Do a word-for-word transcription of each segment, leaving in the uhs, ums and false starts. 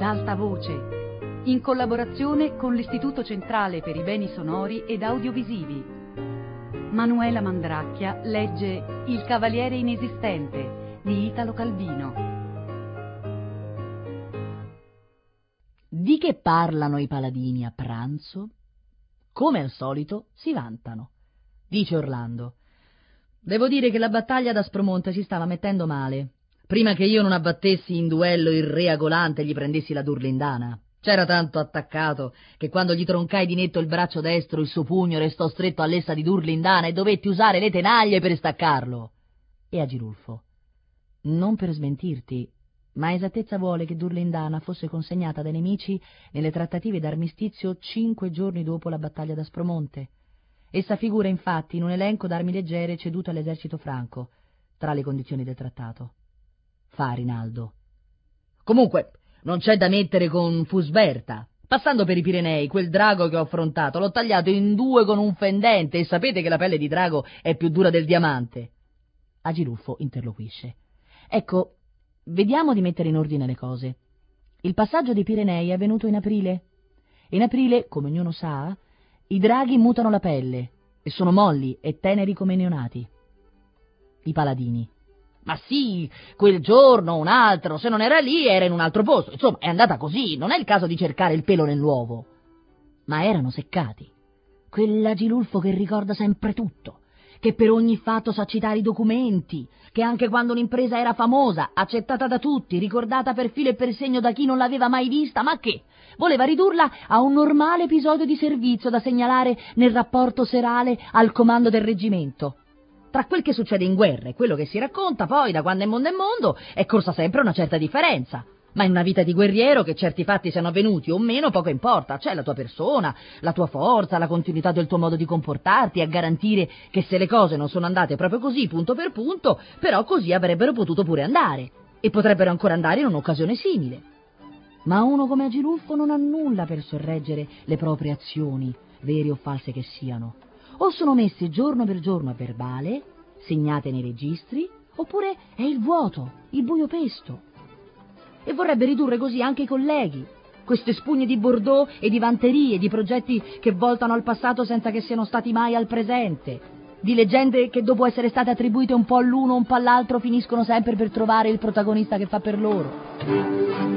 alta voce, in collaborazione con l'Istituto Centrale per i Beni Sonori ed Audiovisivi. Manuela Mandracchia legge Il Cavaliere Inesistente di Italo Calvino. Di che parlano i paladini a pranzo? Come al solito si vantano. Dice Orlando: devo dire che la battaglia d'Aspromonte si stava mettendo male. Prima che io non abbattessi in duello il re Agolante e gli prendessi la Durlindana. C'era tanto attaccato che quando gli troncai di netto il braccio destro il suo pugno restò stretto all'essa di Durlindana e dovetti usare le tenaglie per staccarlo. E Agilulfo: non per smentirti, ma esattezza vuole che Durlindana fosse consegnata dai nemici nelle trattative d'armistizio cinque giorni dopo la battaglia d'Aspromonte. Essa figura infatti in un elenco d'armi leggere ceduto all'esercito franco, tra le condizioni del trattato. Fa Rinaldo: comunque non c'è da mettere con Fusberta. Passando per i Pirenei, quel drago che ho affrontato l'ho tagliato in due con un fendente, e sapete che la pelle di drago è più dura del diamante. Agilulfo interloquisce: ecco, vediamo di mettere in ordine le cose. Il passaggio dei Pirenei è avvenuto in aprile. In aprile, come ognuno sa, i draghi mutano la pelle e sono molli e teneri come neonati. I paladini: ma sì, quel giorno, un altro, se non era lì era in un altro posto, insomma è andata così, non è il caso di cercare il pelo nell'uovo. Ma erano seccati. Quell'Agilulfo che ricorda sempre tutto, che per ogni fatto sa citare i documenti, che anche quando un'impresa era famosa, accettata da tutti, ricordata per filo e per segno da chi non l'aveva mai vista, ma che voleva ridurla a un normale episodio di servizio da segnalare nel rapporto serale al comando del reggimento. Tra quel che succede in guerra e quello che si racconta poi da quando è mondo è mondo è corsa sempre una certa differenza. Ma in una vita di guerriero, che certi fatti siano avvenuti o meno, poco importa. C'è la tua persona, la tua forza, la continuità del tuo modo di comportarti a garantire che se le cose non sono andate proprio così, punto per punto, però così avrebbero potuto pure andare, e potrebbero ancora andare in un'occasione simile. Ma uno come Agilulfo non ha nulla per sorreggere le proprie azioni, vere o false che siano. O sono messe giorno per giorno a verbale, segnate nei registri, oppure è il vuoto, il buio pesto. E vorrebbe ridurre così anche i colleghi, queste spugne di Bordeaux e di vanterie, di progetti che voltano al passato senza che siano stati mai al presente, di leggende che dopo essere state attribuite un po' all'uno un po' all'altro finiscono sempre per trovare il protagonista che fa per loro.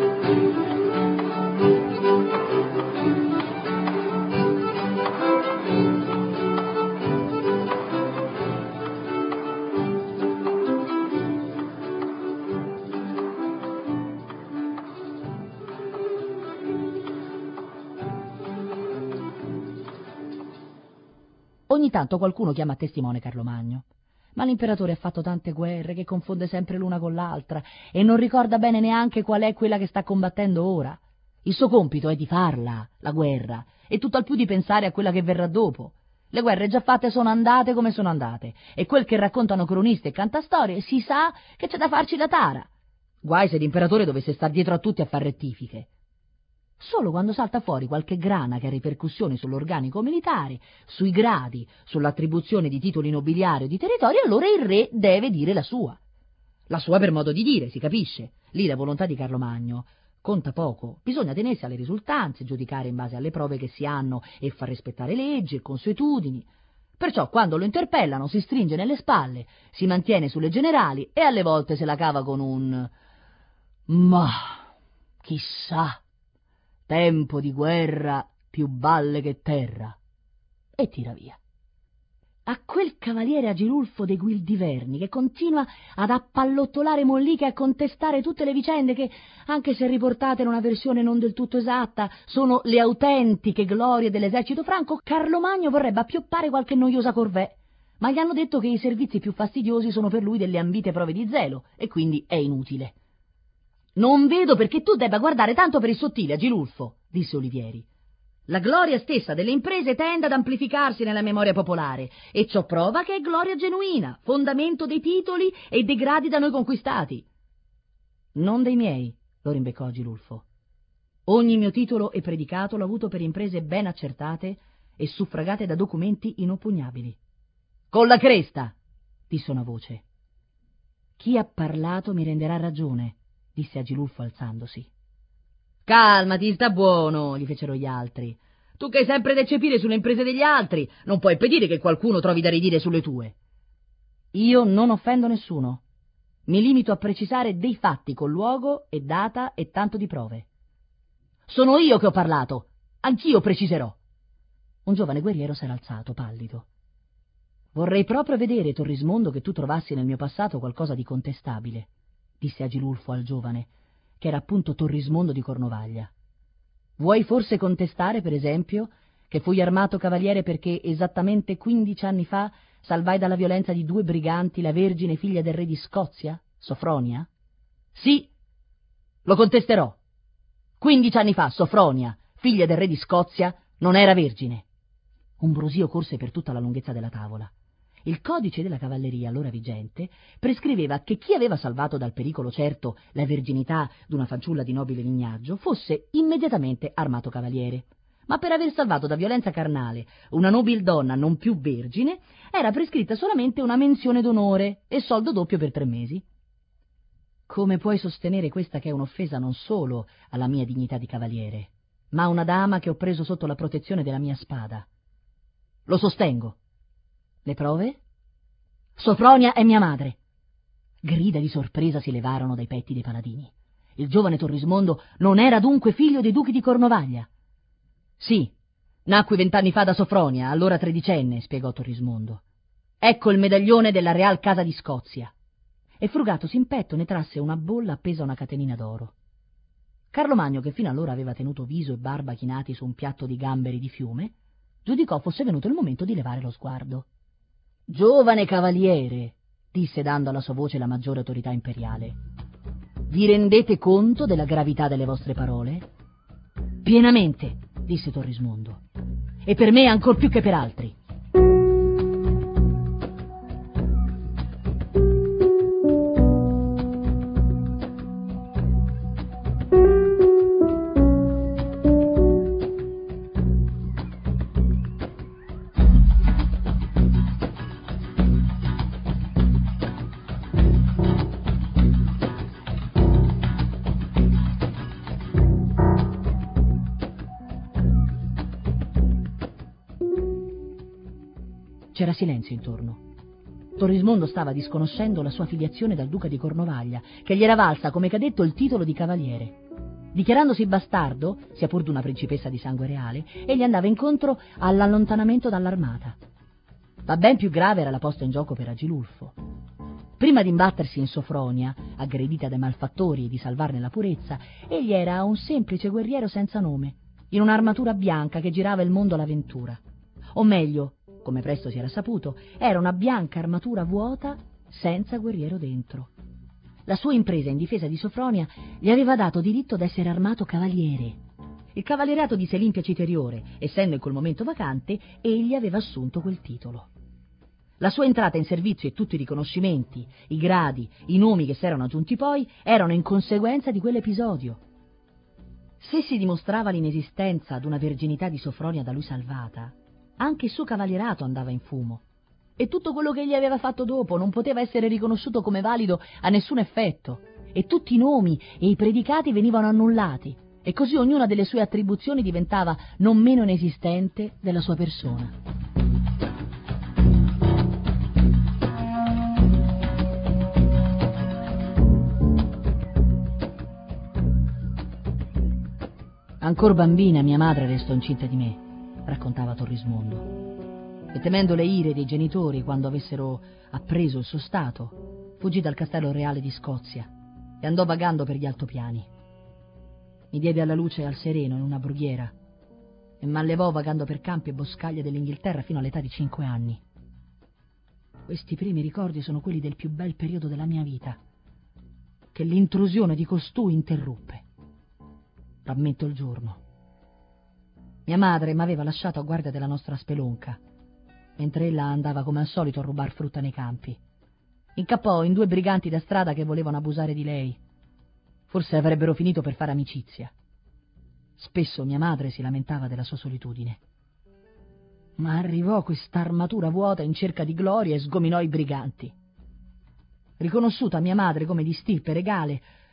Ogni tanto qualcuno chiama a testimone Carlomagno, ma l'imperatore ha fatto tante guerre che confonde sempre l'una con l'altra e non ricorda bene neanche qual è quella che sta combattendo ora. Il suo compito è di farla, la guerra, e tutto al più di pensare a quella che verrà dopo. Le guerre già fatte sono andate come sono andate, e quel che raccontano croniste e cantastorie si sa che c'è da farci la tara. Guai se l'imperatore dovesse star dietro a tutti a far rettifiche. Solo quando salta fuori qualche grana che ha ripercussioni sull'organico militare, sui gradi, sull'attribuzione di titoli nobiliari o di territori, allora il re deve dire la sua. La sua per modo di dire, si capisce. Lì la volontà di Carlomagno conta poco, bisogna tenersi alle risultanze, giudicare in base alle prove che si hanno e far rispettare leggi e consuetudini. Perciò quando lo interpellano si stringe nelle spalle, si mantiene sulle generali e alle volte se la cava con un «ma chissà, tempo di guerra, più balle che terra», e tira via. A quel cavaliere Agilulfo dei Guildiverni che continua ad appallottolare molliche e a contestare tutte le vicende che, anche se riportate in una versione non del tutto esatta, sono le autentiche glorie dell'esercito franco, Carlomagno vorrebbe appioppare qualche noiosa corvée, ma gli hanno detto che i servizi più fastidiosi sono per lui delle ambite prove di zelo e quindi è inutile. «Non vedo perché tu debba guardare tanto per il sottile, Agilulfo», disse Olivieri. «La gloria stessa delle imprese tende ad amplificarsi nella memoria popolare, e ciò prova che è gloria genuina, fondamento dei titoli e dei gradi da noi conquistati». «Non dei miei», lo rimbeccò Agilulfo. «Ogni mio titolo e predicato l'ho avuto per imprese ben accertate e suffragate da documenti inoppugnabili». «Con la cresta», disse una voce. «Chi ha parlato mi renderà ragione», disse Agilulfo alzandosi. Calmati, sta buono, gli fecero gli altri. Tu che hai sempre da eccepire sulle imprese degli altri, non puoi impedire che qualcuno trovi da ridire sulle tue. Io non offendo nessuno. Mi limito a precisare dei fatti con luogo e data e tanto di prove. Sono io che ho parlato, anch'io preciserò. Un giovane guerriero s'era alzato, pallido. Vorrei proprio vedere, Torrismondo, che tu trovassi nel mio passato qualcosa di contestabile, disse Agilulfo al giovane, che era appunto Torrismondo di Cornovaglia. Vuoi forse contestare, per esempio, che fui armato cavaliere perché esattamente quindici anni fa salvai dalla violenza di due briganti la vergine figlia del re di Scozia, Sofronia? Sì, lo contesterò. Quindici anni fa Sofronia, figlia del re di Scozia, non era vergine. Un brusio corse per tutta la lunghezza della tavola. Il codice della cavalleria, allora vigente, prescriveva che chi aveva salvato dal pericolo certo la verginità d'una fanciulla di nobile lignaggio fosse immediatamente armato cavaliere, ma per aver salvato da violenza carnale una nobil donna non più vergine era prescritta solamente una menzione d'onore e soldo doppio per tre mesi. Come puoi sostenere questa che è un'offesa non solo alla mia dignità di cavaliere, ma a una dama che ho preso sotto la protezione della mia spada? Lo sostengo. Le prove? Sofronia è mia madre. Grida di sorpresa si levarono dai petti dei paladini. Il giovane Torrismondo non era dunque figlio dei duchi di Cornovaglia. Sì, nacqui vent'anni fa da Sofronia, allora tredicenne, spiegò Torrismondo. Ecco il medaglione della Real Casa di Scozia. E frugatosi in petto ne trasse una bolla appesa a una catenina d'oro. Carlomagno, che fino allora aveva tenuto viso e barba chinati su un piatto di gamberi di fiume, giudicò fosse venuto il momento di levare lo sguardo. «Giovane cavaliere», disse dando alla sua voce la maggiore autorità imperiale, «vi rendete conto della gravità delle vostre parole?» «Pienamente», disse Torrismondo, «e per me ancor più che per altri». C'era silenzio intorno. Torrismondo stava disconoscendo la sua filiazione dal duca di Cornovaglia, che gli era valsa come cadetto il titolo di cavaliere. Dichiarandosi bastardo, sia pur d'una principessa di sangue reale, egli andava incontro all'allontanamento dall'armata. Ma ben più grave era la posta in gioco per Agilulfo. Prima di imbattersi in Sofronia, aggredita dai malfattori e di salvarne la purezza, egli era un semplice guerriero senza nome, in un'armatura bianca che girava il mondo all'avventura. O meglio, come presto si era saputo, era una bianca armatura vuota senza guerriero dentro. La sua impresa in difesa di Sofronia gli aveva dato diritto d'essere armato cavaliere. Il cavalierato di Selimpia Citeriore, essendo in quel momento vacante, egli aveva assunto quel titolo. La sua entrata in servizio e tutti i riconoscimenti, i gradi, i nomi che s'erano aggiunti poi, erano in conseguenza di quell'episodio. Se si dimostrava l'inesistenza d'una verginità di Sofronia da lui salvata, anche il suo cavalierato andava in fumo, e tutto quello che egli aveva fatto dopo non poteva essere riconosciuto come valido a nessun effetto, e tutti i nomi e i predicati venivano annullati, e così ognuna delle sue attribuzioni diventava non meno inesistente della sua persona. Ancor bambina mia madre restò incinta di me, raccontava Torrismondo, e temendo le ire dei genitori quando avessero appreso il suo stato, fuggì dal castello reale di Scozia e andò vagando per gli altopiani. Mi diede alla luce al sereno in una brughiera e m'allevò vagando per campi e boscaglie dell'Inghilterra fino all'età di cinque anni. Questi primi ricordi sono quelli del più bel periodo della mia vita, che l'intrusione di costui interruppe. Rammento il giorno. Mia madre m'aveva lasciato a guardia della nostra spelonca, mentre ella andava come al solito a rubar frutta nei campi. Incappò in due briganti da strada che volevano abusare di lei. Forse avrebbero finito per fare amicizia. Spesso mia madre si lamentava della sua solitudine. Ma arrivò quest'armatura vuota in cerca di gloria e sgominò i briganti. Riconosciuta mia madre come di stirpe regale,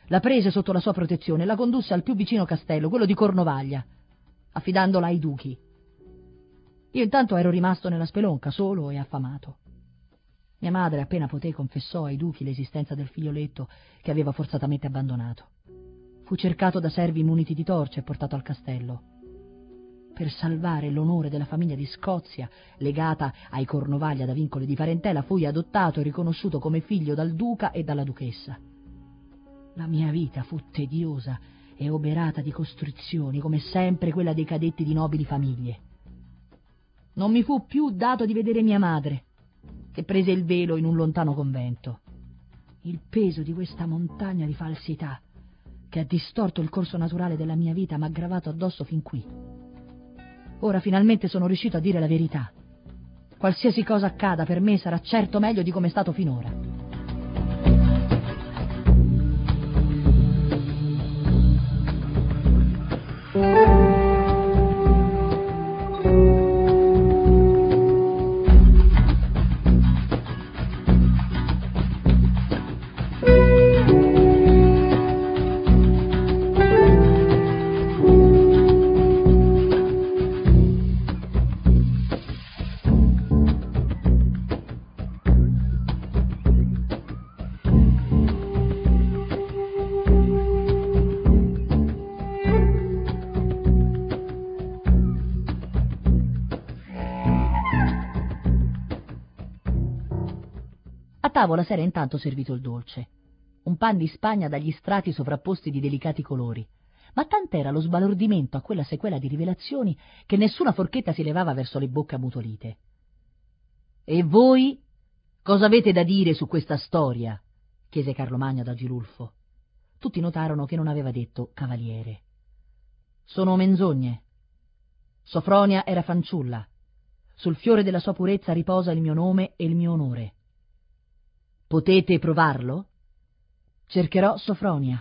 la prese sotto la sua protezione e la condusse al più vicino castello, quello di Cornovaglia, affidandola ai duchi. Io intanto ero rimasto nella spelonca, solo e affamato. Mia madre, appena poté, confessò ai duchi l'esistenza del figlioletto che aveva forzatamente abbandonato. Fu cercato da servi muniti di torce e portato al castello. Per salvare l'onore della famiglia di Scozia, legata ai Cornovaglia da vincoli di parentela, fui adottato e riconosciuto come figlio dal duca e dalla duchessa. La mia vita fu tediosa e oberata di costrizioni, come sempre quella dei cadetti di nobili famiglie. Non mi fu più dato di vedere mia madre, che prese il velo in un lontano convento. Il peso di questa montagna di falsità, che ha distorto il corso naturale della mia vita, m'ha gravato addosso fin qui. Ora finalmente sono riuscito a dire la verità. Qualsiasi cosa accada per me sarà certo meglio di come è stato finora. A tavola s'era intanto servito il dolce, un pan di Spagna dagli strati sovrapposti di delicati colori, ma tant'era lo sbalordimento a quella sequela di rivelazioni che nessuna forchetta si levava verso le bocche ammutolite. «E voi cosa avete da dire su questa storia?» chiese Carlomagno ad Agilulfo. Tutti notarono che non aveva detto cavaliere. «Sono menzogne. Sofronia era fanciulla. Sul fiore della sua purezza riposa il mio nome e il mio onore. Potete provarlo? Cercherò Sofronia».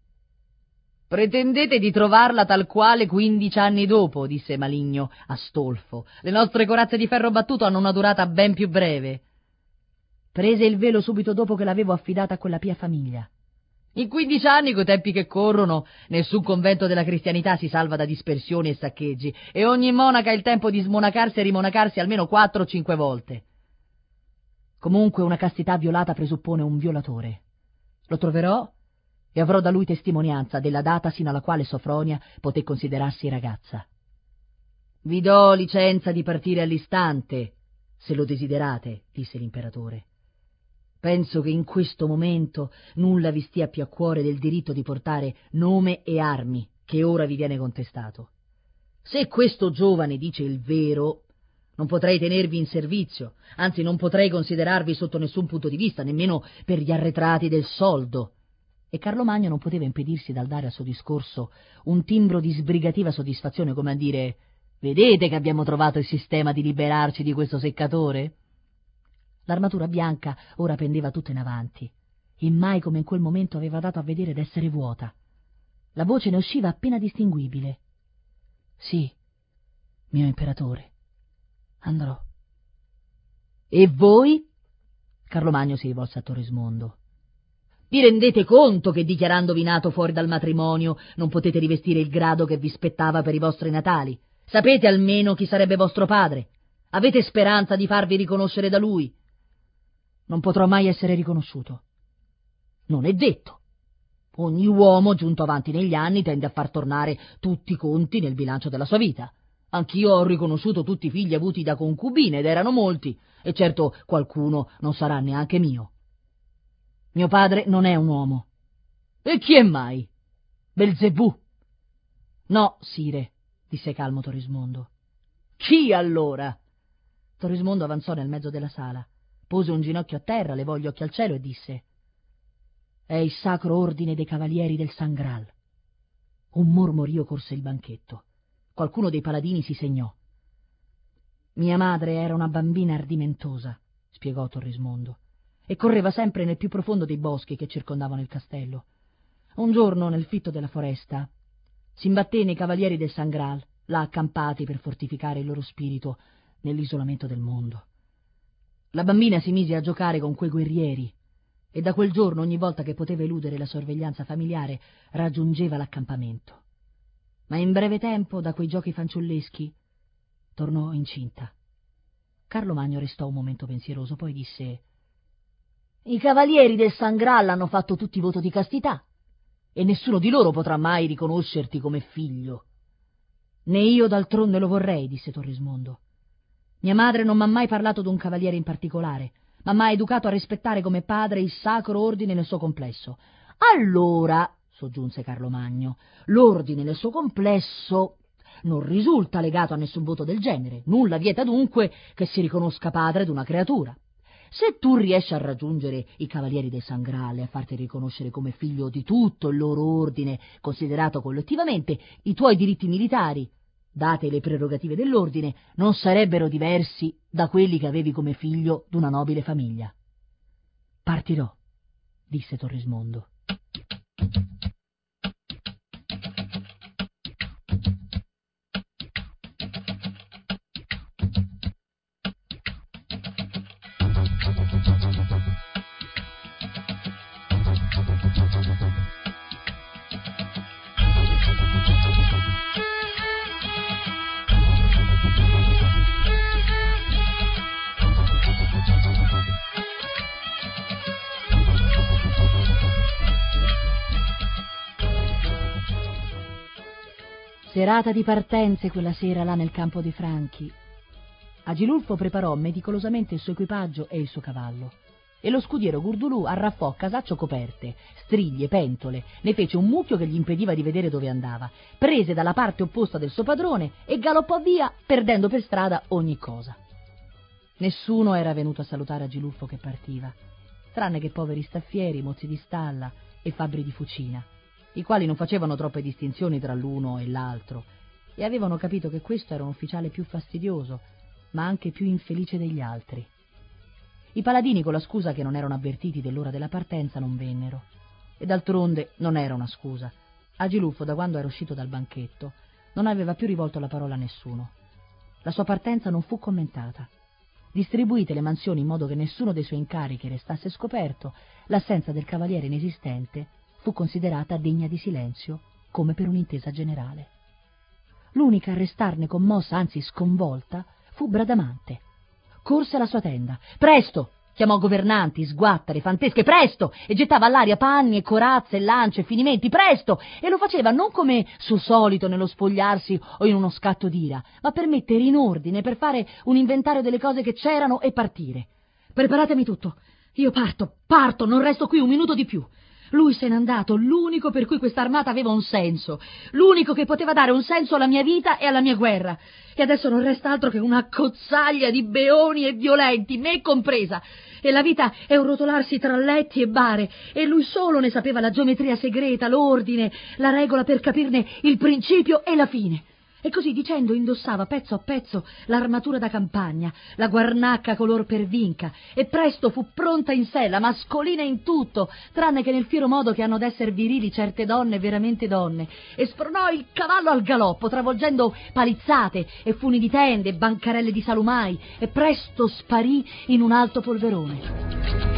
«Pretendete di trovarla tal quale quindici anni dopo», disse Maligno Astolfo. «Le nostre corazze di ferro battuto hanno una durata ben più breve». Prese il velo subito dopo che l'avevo affidata a quella pia famiglia. In quindici anni, coi tempi che corrono, nessun convento della cristianità si salva da dispersioni e saccheggi, e ogni monaca ha il tempo di smonacarsi e rimonacarsi almeno quattro o cinque volte. Comunque una castità violata presuppone un violatore. Lo troverò e avrò da lui testimonianza della data sino alla quale Sofronia poté considerarsi ragazza. Vi do licenza di partire all'istante, se lo desiderate, disse l'imperatore. Penso che in questo momento nulla vi stia più a cuore del diritto di portare nome e armi che ora vi viene contestato. Se questo giovane dice il vero, non potrei tenervi in servizio, anzi non potrei considerarvi sotto nessun punto di vista, nemmeno per gli arretrati del soldo. E Carlomagno non poteva impedirsi dal dare al suo discorso un timbro di sbrigativa soddisfazione, come a dire: «Vedete che abbiamo trovato il sistema di liberarci di questo seccatore?» L'armatura bianca ora pendeva tutta in avanti, e mai come in quel momento aveva dato a vedere d'essere vuota. La voce ne usciva appena distinguibile. «Sì, mio imperatore, andrò». «E voi?» Carlomagno si rivolse a Torismondo. «Vi rendete conto che dichiarandovi nato fuori dal matrimonio non potete rivestire il grado che vi spettava per i vostri natali? Sapete almeno chi sarebbe vostro padre? Avete speranza di farvi riconoscere da lui?» «Non potrò mai essere riconosciuto». «Non è detto. Ogni uomo giunto avanti negli anni tende a far tornare tutti i conti nel bilancio della sua vita. Anch'io ho riconosciuto tutti i figli avuti da concubine, ed erano molti, e certo qualcuno non sarà neanche mio. Mio padre non è un uomo». «E chi è mai?» «Belzebù». «No, sire», disse calmo Torismondo. «Chi allora?» Torismondo avanzò nel mezzo della sala, pose un ginocchio a terra, levò gli occhi al cielo e disse: «È il Sacro Ordine dei Cavalieri del San Graal». Un mormorio corse il banchetto. Qualcuno dei paladini si segnò. «Mia madre era una bambina ardimentosa», spiegò Torismondo, «e correva sempre nel più profondo dei boschi che circondavano il castello. Un giorno, nel fitto della foresta, s'imbatté nei Cavalieri del San Graal, là accampati per fortificare il loro spirito nell'isolamento del mondo. La bambina si mise a giocare con quei guerrieri e da quel giorno ogni volta che poteva eludere la sorveglianza familiare raggiungeva l'accampamento. Ma in breve tempo, da quei giochi fanciulleschi, tornò incinta. Carlo Magno restò un momento pensieroso, poi disse: «I cavalieri del San Graal hanno fatto tutti voto di castità e nessuno di loro potrà mai riconoscerti come figlio». «Né io d'altronde lo vorrei», disse Torrismondo. «Mia madre non m'ha mai parlato d'un cavaliere in particolare, ma m'ha educato a rispettare come padre il sacro ordine nel suo complesso». «Allora», soggiunse Carlo Magno, «l'ordine nel suo complesso non risulta legato a nessun voto del genere, nulla vieta dunque che si riconosca padre d'una creatura. Se tu riesci a raggiungere i cavalieri del San Graal e a farti riconoscere come figlio di tutto il loro ordine, considerato collettivamente, i tuoi diritti militari, date le prerogative dell'ordine, non sarebbero diversi da quelli che avevi come figlio d'una nobile famiglia». «Partirò», disse Torrismondo. Serata di partenze quella sera là nel campo dei Franchi. Agilulfo preparò meticolosamente il suo equipaggio e il suo cavallo, e lo scudiero Gurdulù arraffò a casaccio coperte, striglie, pentole, ne fece un mucchio che gli impediva di vedere dove andava, prese dalla parte opposta del suo padrone e galoppò via, perdendo per strada ogni cosa. Nessuno era venuto a salutare Agilulfo che partiva, tranne che poveri staffieri, mozzi di stalla e fabbri di fucina, i quali non facevano troppe distinzioni tra l'uno e l'altro e avevano capito che questo era un ufficiale più fastidioso, ma anche più infelice degli altri. I paladini, con la scusa che non erano avvertiti dell'ora della partenza, non vennero. E d'altronde non era una scusa. Agilulfo, da quando era uscito dal banchetto, non aveva più rivolto la parola a nessuno. La sua partenza non fu commentata. Distribuite le mansioni in modo che nessuno dei suoi incarichi restasse scoperto, l'assenza del cavaliere inesistente fu considerata degna di silenzio, come per un'intesa generale. L'unica a restarne commossa, anzi sconvolta, fu Bradamante. Corse alla sua tenda. «Presto!» chiamò governanti, sguatteri, fantesche, «presto!» e gettava all'aria panni e corazze, lance e finimenti, «presto!» e lo faceva non come suo solito nello spogliarsi o in uno scatto d'ira, ma per mettere in ordine, per fare un inventario delle cose che c'erano e partire. «Preparatemi tutto, io parto, parto, non resto qui un minuto di più». Lui se n'è andato, l'unico per cui questa armata aveva un senso, l'unico che poteva dare un senso alla mia vita e alla mia guerra. E adesso non resta altro che una cozzaglia di beoni e violenti, me compresa. E la vita è un rotolarsi tra letti e bare, e lui solo ne sapeva la geometria segreta, l'ordine, la regola per capirne il principio e la fine. E così dicendo indossava pezzo a pezzo l'armatura da campagna, la guarnacca color pervinca, e presto fu pronta in sé, la mascolina in tutto, tranne che nel fiero modo che hanno d'esser virili certe donne veramente donne, e spronò il cavallo al galoppo, travolgendo palizzate e funi di tende e bancarelle di salumai, e presto sparì in un alto polverone.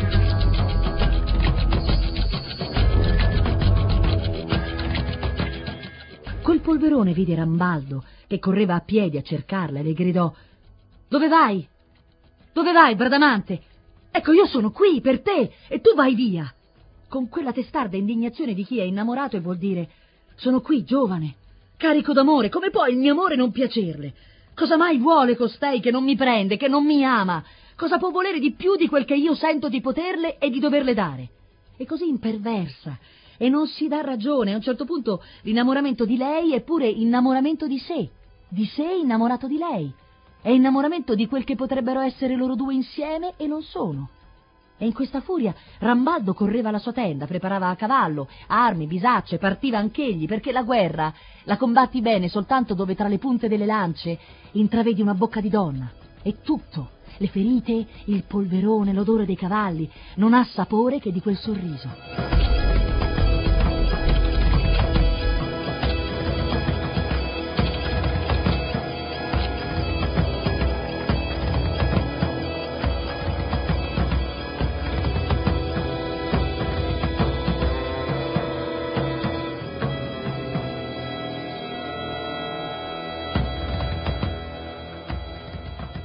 Col polverone vide Rambaldo, che correva a piedi a cercarla, e le gridò: «Dove vai? Dove vai, Bradamante? Ecco, io sono qui per te, e tu vai via!» Con quella testarda indignazione di chi è innamorato e vuol dire: «Sono qui, giovane, carico d'amore, come può il mio amore non piacerle? Cosa mai vuole costei che non mi prende, che non mi ama? Cosa può volere di più di quel che io sento di poterle e di doverle dare?» E così imperversa, e non si dà ragione. A un certo punto l'innamoramento di lei è pure innamoramento di sé, di sé innamorato di lei, è innamoramento di quel che potrebbero essere loro due insieme e non sono. E in questa furia Rambaldo correva alla sua tenda, preparava a cavallo armi, bisacce, partiva anch'egli, perché la guerra la combatti bene soltanto dove tra le punte delle lance intravedi una bocca di donna, e tutto, le ferite, il polverone, l'odore dei cavalli, non ha sapore che di quel sorriso.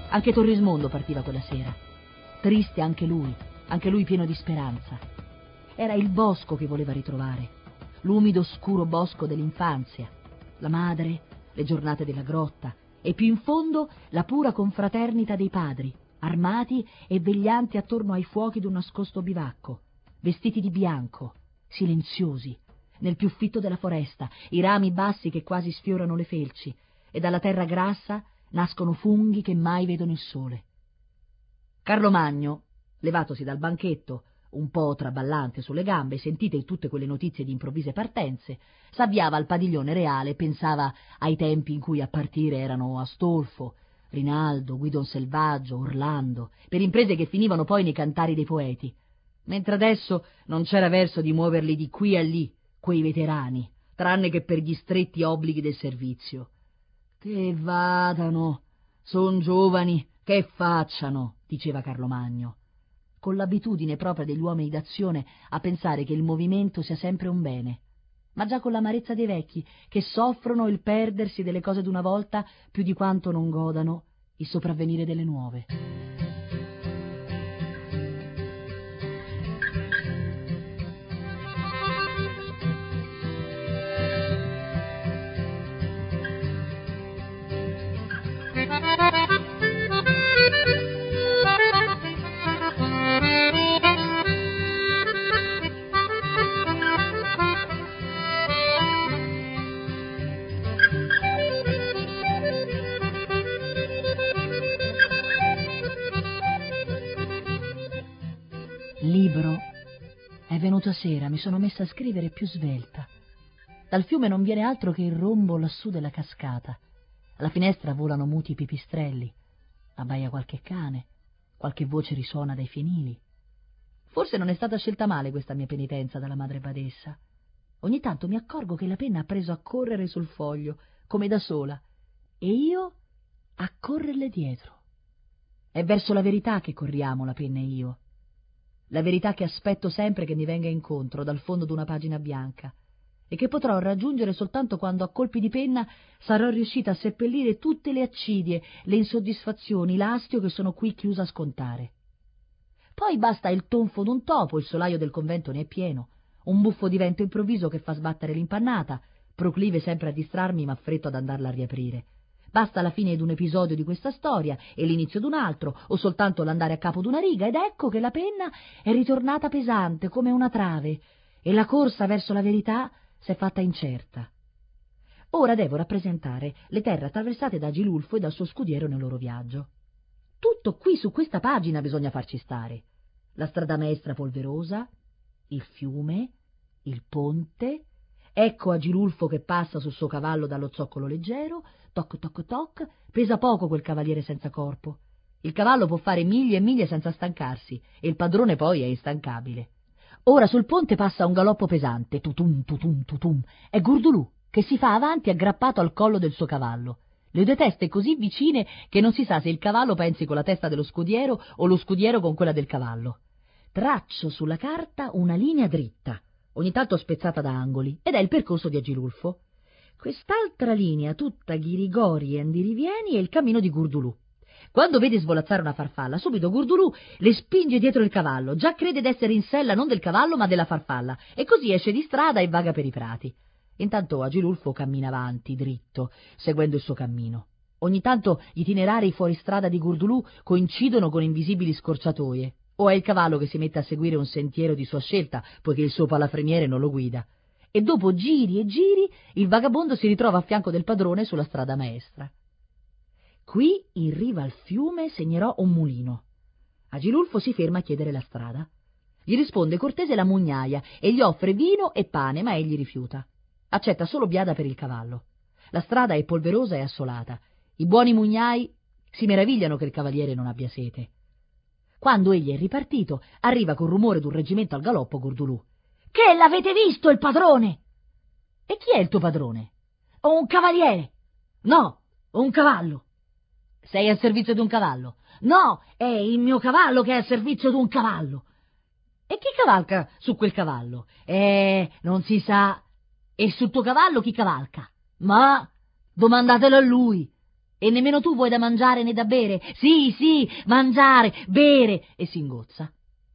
Anche Torrismondo partiva quella sera. Triste anche lui, anche lui pieno di speranza. Era il bosco che voleva ritrovare, l'umido scuro bosco dell'infanzia, la madre, le giornate della grotta e più in fondo la pura confraternita dei padri, armati e veglianti attorno ai fuochi d'un nascosto bivacco, vestiti di bianco, silenziosi, nel più fitto della foresta, i rami bassi che quasi sfiorano le felci, e dalla terra grassa nascono funghi che mai vedono il sole. Carlo Magno, levatosi dal banchetto, un po' traballante sulle gambe, sentite tutte quelle notizie di improvvise partenze, s'avviava al padiglione reale e pensava ai tempi in cui a partire erano Astolfo, Rinaldo, Guidon Selvaggio, Orlando, per imprese che finivano poi nei cantari dei poeti, mentre adesso non c'era verso di muoverli di qui a lì, quei veterani, tranne che per gli stretti obblighi del servizio. Che vadano, son giovani, che facciano, diceva Carlo Magno, con l'abitudine propria degli uomini d'azione a pensare che il movimento sia sempre un bene, ma già con l'amarezza dei vecchi che soffrono il perdersi delle cose d'una volta più di quanto non godano il sopravvenire delle nuove. Libro. È venuta sera, mi sono messa a scrivere più svelta. Dal fiume non viene altro che il rombo lassù della cascata. Alla finestra volano muti pipistrelli. Abbaia qualche cane, qualche voce risuona dai fienili. Forse non è stata scelta male questa mia penitenza dalla madre badessa. Ogni tanto mi accorgo che la penna ha preso a correre sul foglio, come da sola, e io a correrle dietro. È verso la verità che corriamo, la penna e io. La verità che aspetto sempre che mi venga incontro dal fondo d'una pagina bianca e che potrò raggiungere soltanto quando a colpi di penna sarò riuscita a seppellire tutte le accidie, le insoddisfazioni, l'astio che sono qui chiusa a scontare. Poi basta il tonfo d'un topo, il solaio del convento ne è pieno, un buffo di vento improvviso che fa sbattere l'impannata, proclive sempre a distrarmi ma fretto ad andarla a riaprire. Basta la fine d'un episodio di questa storia e l'inizio d'un altro, o soltanto l'andare a capo d'una riga, ed ecco che la penna è ritornata pesante come una trave e la corsa verso la verità s'è fatta incerta. Ora devo rappresentare le terre attraversate da Agilulfo e dal suo scudiero nel loro viaggio. Tutto qui su questa pagina bisogna farci stare. La strada maestra polverosa, il fiume, il ponte, ecco Agilulfo che passa sul suo cavallo dallo zoccolo leggero, toc toc toc, pesa poco quel cavaliere senza corpo. Il cavallo può fare miglia e miglia senza stancarsi e il padrone poi è instancabile. Ora sul ponte passa un galoppo pesante, tutum tutum tutum, è Gurdulù che si fa avanti aggrappato al collo del suo cavallo. Le due teste così vicine che non si sa se il cavallo pensi con la testa dello scudiero o lo scudiero con quella del cavallo. Traccio sulla carta una linea dritta, ogni tanto spezzata da angoli, ed è il percorso di Agilulfo. Quest'altra linea, tutta ghirigori e andirivieni, è il cammino di Gurdulù. Quando vede svolazzare una farfalla, subito Gurdulù le spinge dietro il cavallo, già crede d'essere in sella non del cavallo ma della farfalla, e così esce di strada e vaga per i prati. Intanto Agilulfo cammina avanti, dritto, seguendo il suo cammino. Ogni tanto gli itinerari fuori strada di Gurdulù coincidono con invisibili scorciatoie, o è il cavallo che si mette a seguire un sentiero di sua scelta, poiché il suo palafreniere non lo guida. E dopo giri e giri il vagabondo si ritrova a fianco del padrone sulla strada maestra. Qui, in riva al fiume, segnerò un mulino. Agilulfo si ferma a chiedere la strada. Gli risponde cortese la mugnaia e gli offre vino e pane, ma egli rifiuta. Accetta solo biada per il cavallo. La strada è polverosa e assolata. I buoni mugnai si meravigliano che il cavaliere non abbia sete. Quando egli è ripartito, arriva col rumore d'un reggimento al galoppo Gurdulù. «Che l'avete visto il padrone?» «E chi è il tuo padrone?» «Ho un cavaliere!» «No, ho un cavallo!» «Sei al servizio d'un cavallo?» «No, è il mio cavallo che è al servizio d'un cavallo!» «E chi cavalca su quel cavallo?» «Eh, non si sa!» «E sul tuo cavallo chi cavalca?» «Ma domandatelo a lui!» E nemmeno tu vuoi da mangiare né da bere? Sì, sì, mangiare, bere! E si ingozza.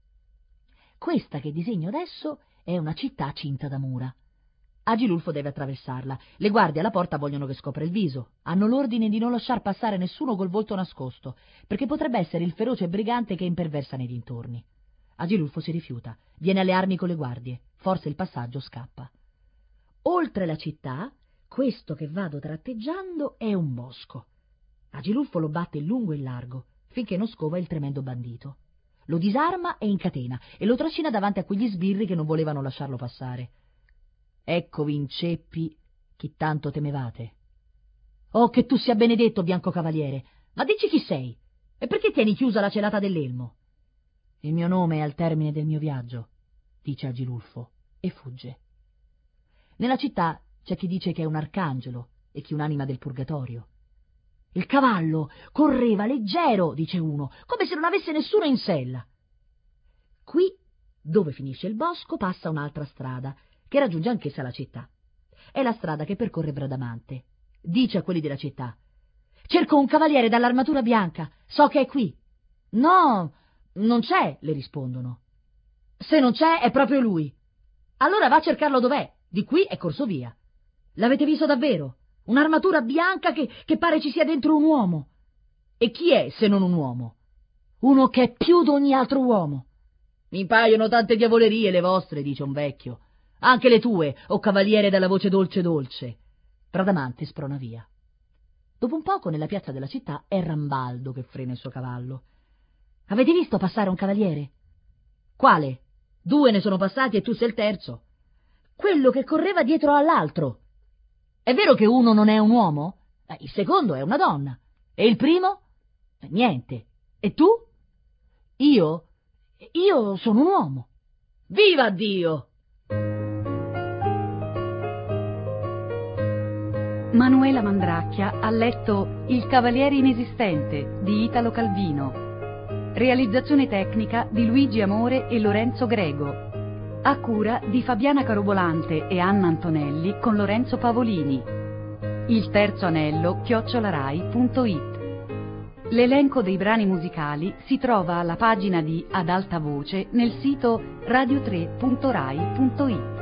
Questa che disegno adesso è una città cinta da mura. Agilulfo deve attraversarla. Le guardie alla porta vogliono che scopra il viso. Hanno l'ordine di non lasciar passare nessuno col volto nascosto, perché potrebbe essere il feroce brigante che imperversa nei dintorni. Agilulfo si rifiuta, viene alle armi con le guardie, forza il passaggio, scappa. Oltre la città, questo che vado tratteggiando è un bosco. Agilulfo lo batte in lungo e in largo, finché non scova il tremendo bandito. Lo disarma e incatena e lo trascina davanti a quegli sbirri che non volevano lasciarlo passare. Eccovi inceppi chi tanto temevate. Oh, che tu sia benedetto, Bianco Cavaliere! Ma dici chi sei? E perché tieni chiusa la celata dell'elmo? Il mio nome è al termine del mio viaggio, dice Agilulfo, e fugge. Nella città c'è chi dice che è un arcangelo e chi un'anima del purgatorio. Il cavallo correva leggero, dice uno, come se non avesse nessuno in sella. Qui, dove finisce il bosco, passa un'altra strada, che raggiunge anch'essa la città. È la strada che percorre Bradamante. Dice a quelli della città: cerco un cavaliere dall'armatura bianca, so che è qui. No, non c'è, le rispondono. Se non c'è, è proprio lui. Allora va a cercarlo dov'è, di qui è corso via. L'avete visto davvero? Un'armatura bianca che, che pare ci sia dentro un uomo. E chi è se non un uomo? Uno che è più d'ogni altro uomo. Mi paiono tante diavolerie le vostre, dice un vecchio. Anche le tue, o cavaliere dalla voce dolce dolce. Bradamante sprona via. Dopo un poco, nella piazza della città, è Rambaldo che frena il suo cavallo. Avete visto passare un cavaliere? Quale? Due ne sono passati e tu sei il terzo. Quello che correva dietro all'altro. È vero che uno non è un uomo? Eh, il secondo è una donna. E il primo? Eh, niente. E tu? Io? Io sono un uomo. Viva Dio! Manuela Mandracchia ha letto Il Cavaliere Inesistente di Italo Calvino. Realizzazione tecnica di Luigi Amore e Lorenzo Grego. A cura di Fabiana Carobolante e Anna Antonelli con Lorenzo Pavolini. Il terzo anello chiocciolarai punto it. L'elenco dei brani musicali si trova alla pagina di Ad Alta Voce nel sito radio tre punto rai punto it.